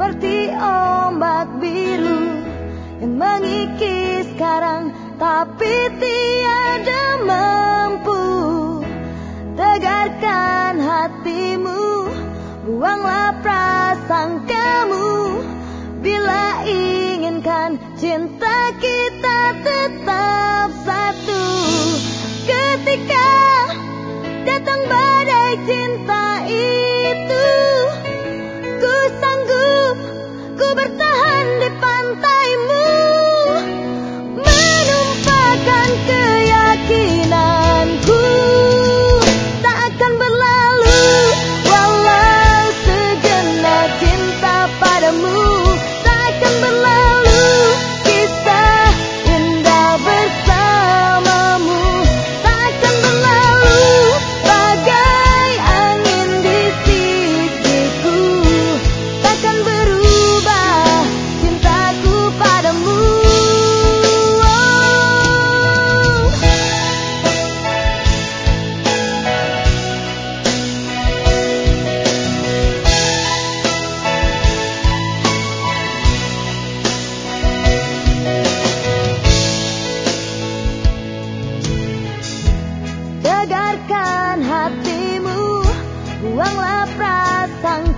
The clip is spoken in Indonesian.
seperti ombak biru yang mengikis sekarang, tapi tiada mampu tegarkan hatimu. Buanglah prasangkamu bila inginkan cinta kita tetap satu. Ketika datang badai cinta itu, ku sanggup, ku bertahan di pantaimu, menumpahkan keyakinanku tak akan berlalu walau sejenak cinta padamu. Tak akan berlalu kisah indah bersamamu. Tak akan berlalu bagai angin di sisiku. Takkan berubah cintaku padamu. Tegarkan hatimu, buanglah prasangka